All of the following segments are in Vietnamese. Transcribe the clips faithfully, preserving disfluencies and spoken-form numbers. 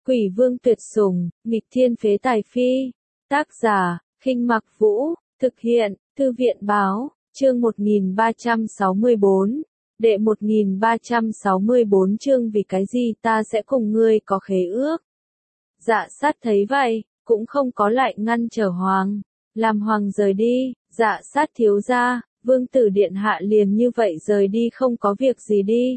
Quỷ vương tuyệt sủng, nghịch thiên phế tài phi. Tác giả, Khinh Mặc Vũ, thực hiện, Thư viện Báo, chương một nghìn ba trăm sáu mươi bốn, đệ một nghìn ba trăm sáu mươi bốn chương vì cái gì ta sẽ cùng ngươi có khế ước. Dạ sát thấy vậy, cũng không có lại ngăn trở hoàng, làm hoàng rời đi, dạ sát thiếu gia, vương tử điện hạ liền như vậy rời đi không có việc gì đi.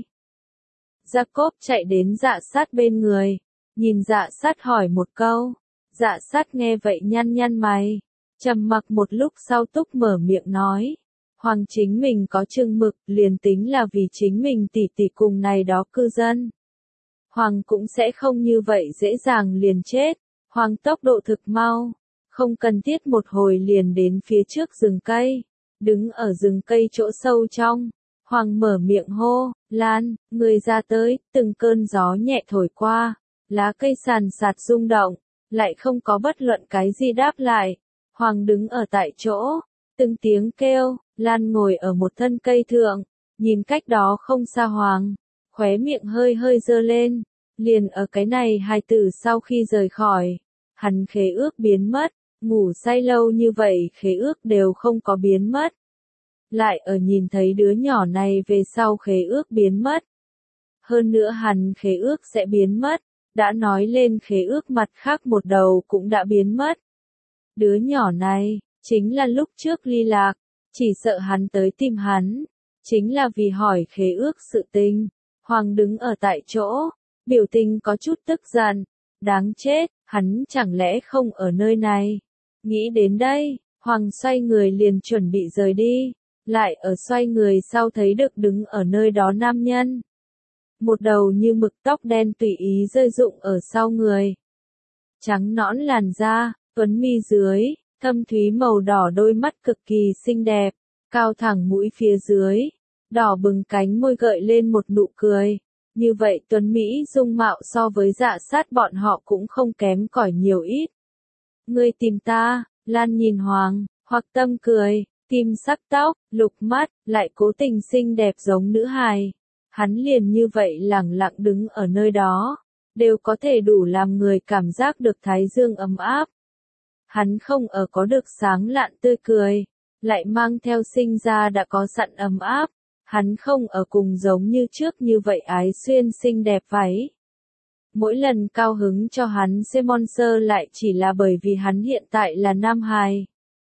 Jacob chạy đến dạ sát bên người, nhìn dạ sát hỏi một câu, dạ sát nghe vậy nhăn nhăn mày, trầm mặc một lúc sau túc mở miệng nói, hoàng chính mình có chừng mực liền tính là vì chính mình tỉ tỉ cùng này đó cư dân. Hoàng cũng sẽ không như vậy dễ dàng liền chết, hoàng tốc độ thực mau, không cần thiết một hồi liền đến phía trước rừng cây, đứng ở rừng cây chỗ sâu trong. Hoàng mở miệng hô, Lan, người ra tới, từng cơn gió nhẹ thổi qua, lá cây sàn sạt rung động, lại không có bất luận cái gì đáp lại. Hoàng đứng ở tại chỗ, từng tiếng kêu, Lan ngồi ở một thân cây thượng, nhìn cách đó không xa Hoàng, khóe miệng hơi hơi dơ lên, liền ở cái này hài tử sau khi rời khỏi, hắn khế ước biến mất, ngủ say lâu như vậy khế ước đều không có biến mất. Lại ở nhìn thấy đứa nhỏ này về sau khế ước biến mất. Hơn nữa hắn khế ước sẽ biến mất, đã nói lên khế ước mặt khác một đầu cũng đã biến mất. Đứa nhỏ này, chính là lúc trước ly lạc, chỉ sợ hắn tới tìm hắn, chính là vì hỏi khế ước sự tình. Hoàng đứng ở tại chỗ, biểu tình có chút tức giận, đáng chết, hắn chẳng lẽ không ở nơi này. Nghĩ đến đây, Hoàng xoay người liền chuẩn bị rời đi. Lại ở xoay người sau thấy được đứng ở nơi đó nam nhân. Một đầu như mực tóc đen tùy ý rơi rụng ở sau người. Trắng nõn làn da, tuấn mi dưới, thâm thúy màu đỏ đôi mắt cực kỳ xinh đẹp, cao thẳng mũi phía dưới, đỏ bừng cánh môi gợi lên một nụ cười. Như vậy tuấn Mỹ dung mạo so với dạ sát bọn họ cũng không kém cỏi nhiều ít. Ngươi tìm ta, Lan nhìn Hoàng, hoặc tâm cười. Kim sắc tóc, lục mắt, lại cố tình xinh đẹp giống nữ hài. Hắn liền như vậy lẳng lặng đứng ở nơi đó, đều có thể đủ làm người cảm giác được thái dương ấm áp. Hắn không ở có được sáng lạn tươi cười, lại mang theo sinh ra đã có sẵn ấm áp. Hắn không ở cùng giống như trước như vậy ái xuyên xinh đẹp váy. Mỗi lần cao hứng cho hắn sponsor lại chỉ là bởi vì hắn hiện tại là nam hài.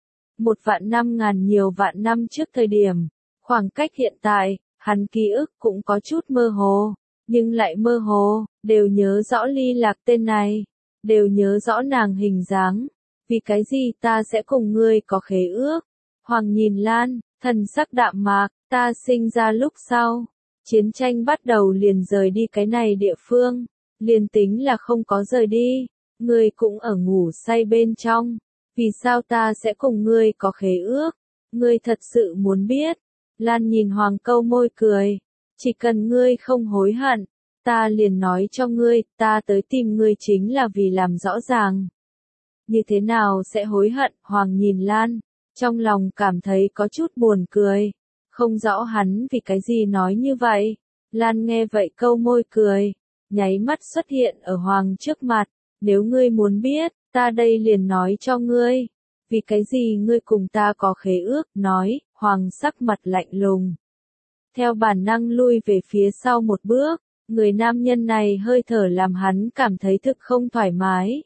Một vạn năm ngàn nhiều vạn năm trước thời điểm, khoảng cách hiện tại, hắn ký ức cũng có chút mơ hồ, nhưng lại mơ hồ, đều nhớ rõ ly lạc tên này, đều nhớ rõ nàng hình dáng, vì cái gì ta sẽ cùng ngươi có khế ước. Hoàng nhìn Lan, thần sắc đạm mạc, ta sinh ra lúc sau, chiến tranh bắt đầu liền rời đi cái này địa phương, liền tính là không có rời đi, ngươi cũng ở ngủ say bên trong. Vì sao ta sẽ cùng ngươi có khế ước? Ngươi thật sự muốn biết? Lan nhìn Hoàng câu môi cười. Chỉ cần ngươi không hối hận, ta liền nói cho ngươi, ta tới tìm ngươi chính là vì làm rõ ràng. Như thế nào sẽ hối hận? Hoàng nhìn Lan, trong lòng cảm thấy có chút buồn cười. Không rõ hắn vì cái gì nói như vậy. Lan nghe vậy câu môi cười, nháy mắt xuất hiện ở Hoàng trước mặt. Nếu ngươi muốn biết, ta đây liền nói cho ngươi, vì cái gì ngươi cùng ta có khế ước, nói, Hoàng sắc mặt lạnh lùng. Theo bản năng lui về phía sau một bước, người nam nhân này hơi thở làm hắn cảm thấy thực không thoải mái.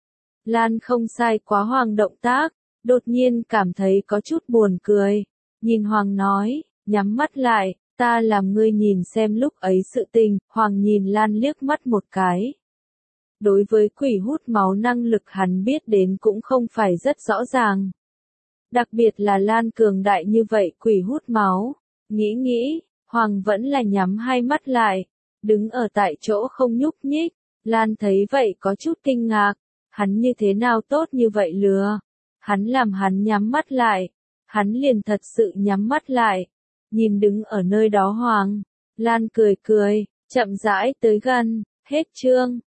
Lan không sai quá Hoàng động tác, đột nhiên cảm thấy có chút buồn cười, nhìn Hoàng nói, nhắm mắt lại, ta làm ngươi nhìn xem lúc ấy sự tình. Hoàng nhìn Lan liếc mắt một cái. Đối với quỷ hút máu năng lực hắn biết đến cũng không phải rất rõ ràng. Đặc biệt là Lan cường đại như vậy quỷ hút máu. Nghĩ nghĩ, Hoàng vẫn là nhắm hai mắt lại, đứng ở tại chỗ không nhúc nhích. Lan thấy vậy có chút kinh ngạc, hắn như thế nào tốt như vậy lừa. Hắn làm hắn nhắm mắt lại, hắn liền thật sự nhắm mắt lại, nhìn đứng ở nơi đó Hoàng. Lan cười cười, chậm rãi tới gần, hết chương.